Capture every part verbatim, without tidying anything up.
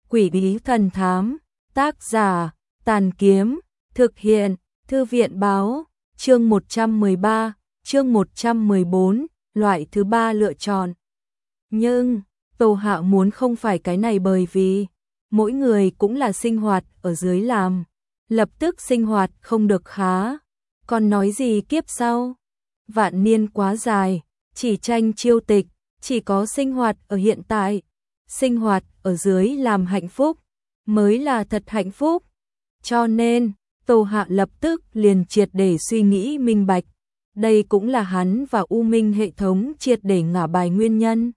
Quỷ bí thần thám, tác giả, Tàn Kiếm, thực hiện, Thư viện báo, chương một trăm mười ba, chương một trăm mười bốn, loại thứ ba lựa chọn. Nhưng, Tô Hạ muốn không phải cái này bởi vì, mỗi người cũng là sinh hoạt ở dưới làm, lập tức sinh hoạt không được khá, còn nói gì kiếp sau. Vạn niên quá dài, chỉ tranh chiêu tịch, chỉ có sinh hoạt ở hiện tại, sinh hoạt ở dưới làm hạnh phúc, mới là thật hạnh phúc. Cho nên, Tô Hạ lập tức liền triệt để suy nghĩ minh bạch, đây cũng là hắn và U Minh hệ thống triệt để ngả bài nguyên nhân.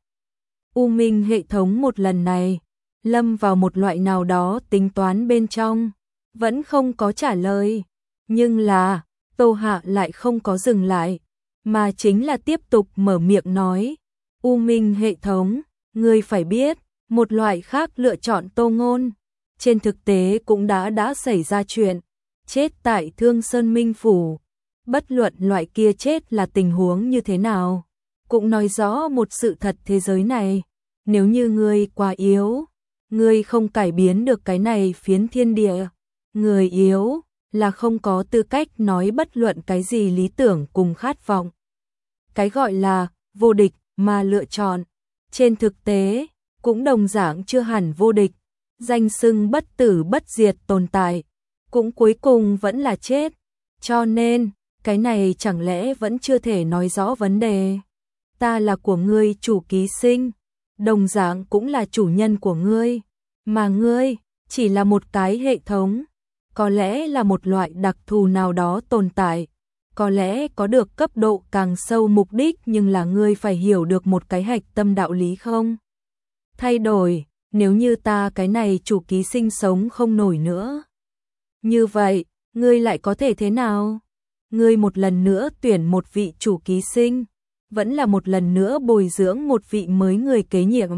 U Minh hệ thống một lần này, lâm vào một loại nào đó tính toán bên trong, vẫn không có trả lời, nhưng là, Tô Hạ lại không có dừng lại, mà chính là tiếp tục mở miệng nói, U Minh hệ thống, ngươi phải biết, một loại khác lựa chọn Tô Ngôn, trên thực tế cũng đã đã xảy ra chuyện, chết tại Thương Sơn Minh Phủ, bất luận loại kia chết là tình huống như thế nào, cũng nói rõ một sự thật thế giới này, nếu như ngươi quá yếu, ngươi không cải biến được cái này phiến thiên địa, người yếu là không có tư cách nói bất luận cái gì lý tưởng cùng khát vọng. Cái gọi là vô địch mà lựa chọn, trên thực tế cũng đồng dạng chưa hẳn vô địch, danh xưng bất tử bất diệt tồn tại, cũng cuối cùng vẫn là chết, cho nên, cái này chẳng lẽ vẫn chưa thể nói rõ vấn đề. Ta là của ngươi chủ ký sinh, đồng dạng cũng là chủ nhân của ngươi, mà ngươi chỉ là một cái hệ thống, có lẽ là một loại đặc thù nào đó tồn tại, có lẽ có được cấp độ càng sâu mục đích, nhưng là ngươi phải hiểu được một cái hạch tâm đạo lý không thay đổi, nếu như ta cái này chủ ký sinh sống không nổi nữa. Như vậy, ngươi lại có thể thế nào? Ngươi một lần nữa tuyển một vị chủ ký sinh, vẫn là một lần nữa bồi dưỡng một vị mới người kế nhiệm.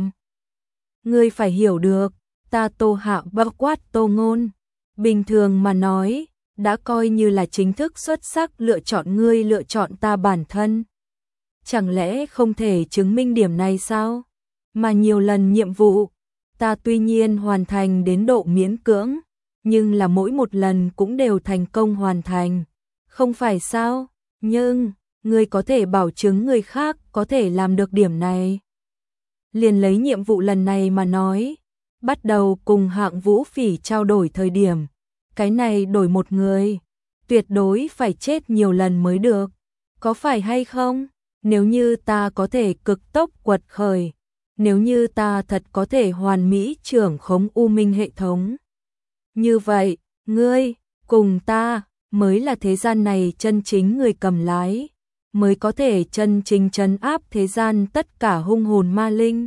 Ngươi phải hiểu được, ta Tô Hạ bao quát Tô Ngôn, bình thường mà nói, đã coi như là chính thức xuất sắc lựa chọn ngươi lựa chọn ta bản thân. Chẳng lẽ không thể chứng minh điểm này sao? Mà nhiều lần nhiệm vụ, ta tuy nhiên hoàn thành đến độ miễn cưỡng, nhưng là mỗi một lần cũng đều thành công hoàn thành. Không phải sao? Nhưng, ngươi có thể bảo chứng người khác có thể làm được điểm này. Liền lấy nhiệm vụ lần này mà nói, bắt đầu cùng Hạng Vũ Phỉ trao đổi thời điểm, cái này đổi một người, tuyệt đối phải chết nhiều lần mới được. Có phải hay không? Nếu như ta có thể cực tốc quật khởi, nếu như ta thật có thể hoàn mỹ trưởng khống U Minh hệ thống, như vậy, ngươi, cùng ta, mới là thế gian này chân chính người cầm lái, mới có thể chân chính trấn áp thế gian tất cả hung hồn ma linh.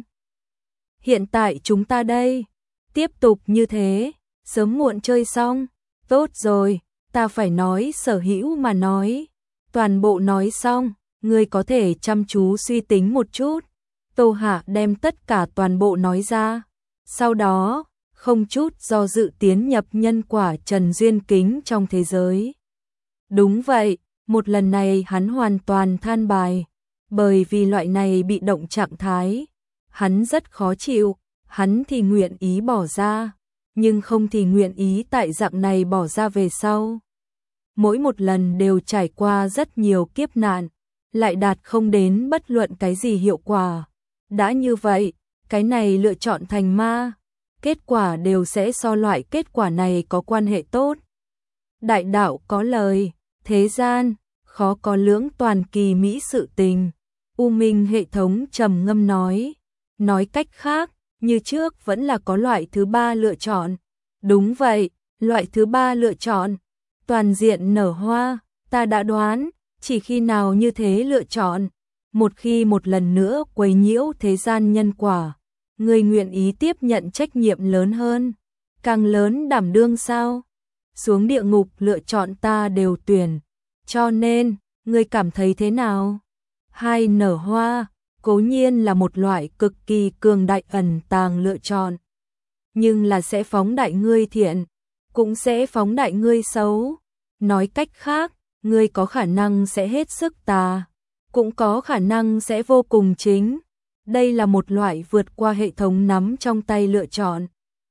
Hiện tại chúng ta đây, tiếp tục như thế, sớm muộn chơi xong, tốt rồi, ta phải nói sở hữu mà nói, toàn bộ nói xong, ngươi có thể chăm chú suy tính một chút. Tô Hạ đem tất cả toàn bộ nói ra, sau đó, không chút do dự tiến nhập nhân quả trần duyên kính trong thế giới. Đúng vậy, một lần này hắn hoàn toàn than bài, bởi vì loại này bị động trạng thái, hắn rất khó chịu, hắn thì nguyện ý bỏ ra, nhưng không thì nguyện ý tại dạng này bỏ ra về sau. Mỗi một lần đều trải qua rất nhiều kiếp nạn, lại đạt không đến bất luận cái gì hiệu quả. Đã như vậy, cái này lựa chọn thành ma, kết quả đều sẽ so loại kết quả này có quan hệ tốt. Đại đạo có lời, thế gian, khó có lưỡng toàn kỳ mỹ sự tình. U Minh hệ thống trầm ngâm nói, nói cách khác, như trước vẫn là có loại thứ ba lựa chọn. Đúng vậy, loại thứ ba lựa chọn, toàn diện nở hoa, ta đã đoán, chỉ khi nào như thế lựa chọn, một khi một lần nữa quấy nhiễu thế gian nhân quả, người nguyện ý tiếp nhận trách nhiệm lớn hơn, càng lớn đảm đương sao? Xuống địa ngục lựa chọn ta đều tuyển, cho nên, ngươi cảm thấy thế nào? Hai nở hoa, cố nhiên là một loại cực kỳ cường đại ẩn tàng lựa chọn, nhưng là sẽ phóng đại ngươi thiện, cũng sẽ phóng đại ngươi xấu. Nói cách khác, ngươi có khả năng sẽ hết sức tà, cũng có khả năng sẽ vô cùng chính. Đây là một loại vượt qua hệ thống nắm trong tay lựa chọn.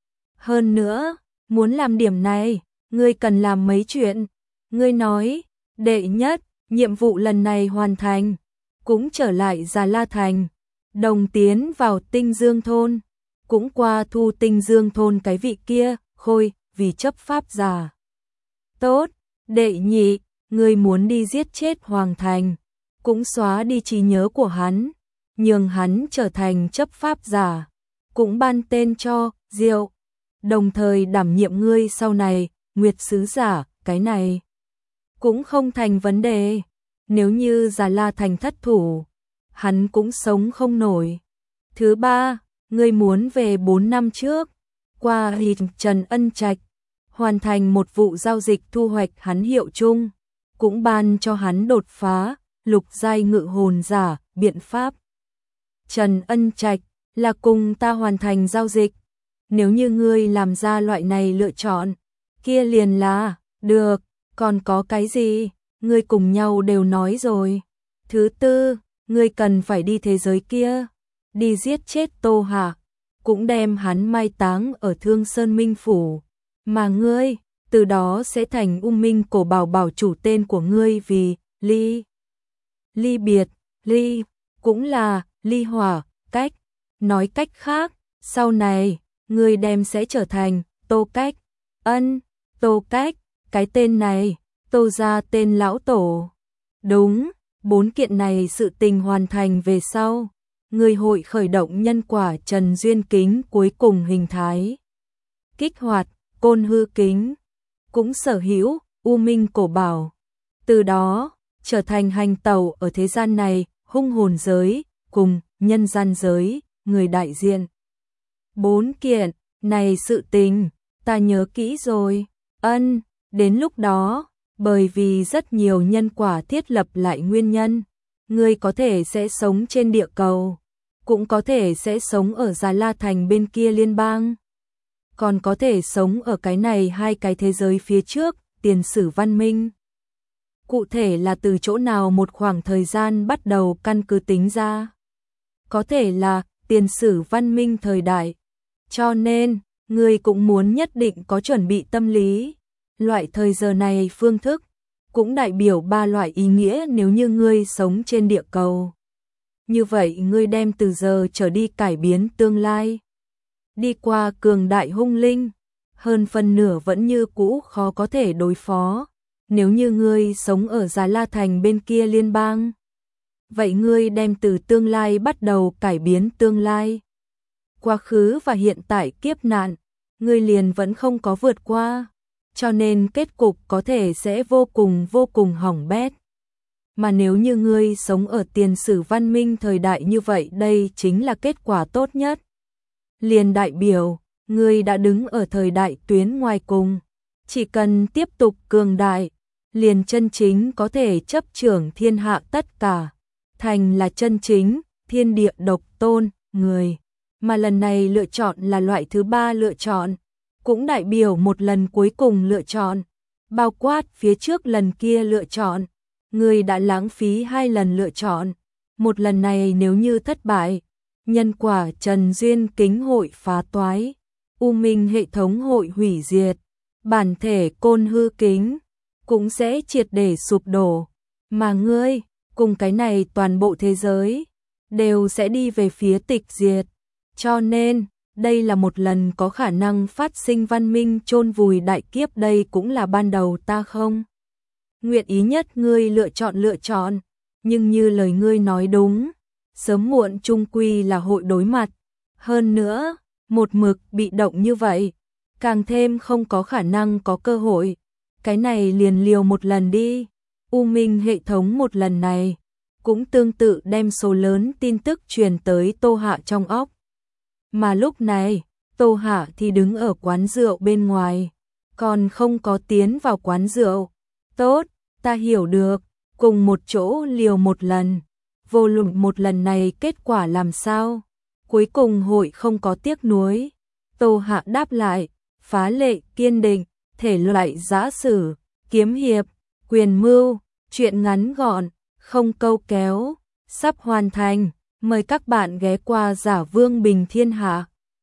Hơn nữa, muốn làm điểm này, ngươi cần làm mấy chuyện. Ngươi nói, đệ nhất, nhiệm vụ lần này hoàn thành, cũng trở lại Già La Thành, đồng tiến vào Tinh Dương thôn, cũng qua thu Tinh Dương thôn cái vị kia, khôi, vì chấp pháp giả. Tốt, đệ nhị, ngươi muốn đi giết chết Hoàng Thành, cũng xóa đi trí nhớ của hắn, nhường hắn trở thành chấp pháp giả, cũng ban tên cho Diệu, đồng thời đảm nhiệm ngươi sau này, Nguyệt Sứ Giả, cái này cũng không thành vấn đề. Nếu như Già La Thành thất thủ, hắn cũng sống không nổi. Thứ ba, ngươi muốn về bốn năm trước, qua hịt Trần Ân Trạch, hoàn thành một vụ giao dịch thu hoạch hắn hiệu chung, cũng ban cho hắn đột phá, lục giai ngự hồn giả, biện pháp. Trần Ân Trạch là cùng ta hoàn thành giao dịch. Nếu như ngươi làm ra loại này lựa chọn, kia liền là, được, còn có cái gì, ngươi cùng nhau đều nói rồi. Thứ tư, ngươi cần phải đi thế giới kia, đi giết chết Tô Hạ, cũng đem hắn mai táng ở Thương Sơn Minh Phủ, mà ngươi, từ đó sẽ thành U Minh Cổ Bảo bảo chủ tên của ngươi vì ly. Ly biệt, ly, cũng là ly hỏa, cách, nói cách khác, sau này, ngươi đem sẽ trở thành Tô Cách, ân, Tô Cách, cái tên này, Tô ra tên lão tổ. Đúng, bốn kiện này sự tình hoàn thành về sau, ngươi hội khởi động nhân quả Trần Duyên Kính cuối cùng hình thái. Kích hoạt, Côn Hư Kính, cũng sở hữu, U Minh Cổ Bảo. Từ đó, trở thành hành tẩu ở thế gian này, hung hồn giới, cùng nhân gian giới, người đại diện. Bốn kiện, này sự tình, ta nhớ kỹ rồi, ân, đến lúc đó, bởi vì rất nhiều nhân quả thiết lập lại nguyên nhân, ngươi có thể sẽ sống trên địa cầu, cũng có thể sẽ sống ở Già La Thành bên kia liên bang, còn có thể sống ở cái này hai cái thế giới phía trước, tiền sử văn minh. Cụ thể là từ chỗ nào một khoảng thời gian bắt đầu căn cứ tính ra. Có thể là tiền sử văn minh thời đại. Cho nên, ngươi cũng muốn nhất định có chuẩn bị tâm lý. Loại thời giờ này phương thức, cũng đại biểu ba loại ý nghĩa nếu như ngươi sống trên địa cầu. Như vậy ngươi đem từ giờ trở đi cải biến tương lai. Đi qua cường đại hung linh, hơn phần nửa vẫn như cũ khó có thể đối phó. Nếu như ngươi sống ở Già La Thành bên kia liên bang, vậy ngươi đem từ tương lai bắt đầu cải biến tương lai. Quá khứ và hiện tại kiếp nạn, ngươi liền vẫn không có vượt qua, cho nên kết cục có thể sẽ vô cùng vô cùng hỏng bét. Mà nếu như ngươi sống ở tiền sử văn minh thời đại như vậy, đây chính là kết quả tốt nhất. Liền đại biểu, ngươi đã đứng ở thời đại tuyến ngoài cùng, chỉ cần tiếp tục cường đại, liền chân chính có thể chấp trưởng thiên hạ tất cả, thành là chân chính, thiên địa độc tôn, người. Mà lần này lựa chọn là loại thứ ba lựa chọn, cũng đại biểu một lần cuối cùng lựa chọn, bao quát phía trước lần kia lựa chọn, người đã lãng phí hai lần lựa chọn, một lần này nếu như thất bại, nhân quả Trần Duyên Kính hội phá toái, U Minh hệ thống hội hủy diệt, bản thể Côn Hư Kính cũng sẽ triệt để sụp đổ, mà ngươi, cùng cái này toàn bộ thế giới, đều sẽ đi về phía tịch diệt. Cho nên, đây là một lần có khả năng phát sinh văn minh chôn vùi đại kiếp, đây cũng là ban đầu ta không nguyện ý nhất ngươi lựa chọn lựa chọn, nhưng như lời ngươi nói đúng, sớm muộn chung quy là hội đối mặt. Hơn nữa, một mực bị động như vậy, càng thêm không có khả năng có cơ hội. Cái này liền liều một lần đi. U Minh hệ thống một lần này, cũng tương tự đem số lớn tin tức truyền tới Tô Hạ trong óc. Mà lúc này, Tô Hạ thì đứng ở quán rượu bên ngoài, còn không có tiến vào quán rượu. Tốt, ta hiểu được, cùng một chỗ liều một lần, vô luận một lần này kết quả làm sao, cuối cùng hội không có tiếc nuối. Tô Hạ đáp lại, phá lệ kiên định, thể loại giã sử, kiếm hiệp, quyền mưu, truyện ngắn gọn, không câu kéo, sắp hoàn thành, mời các bạn ghé qua Giả Vương Bình Thiên Hạ.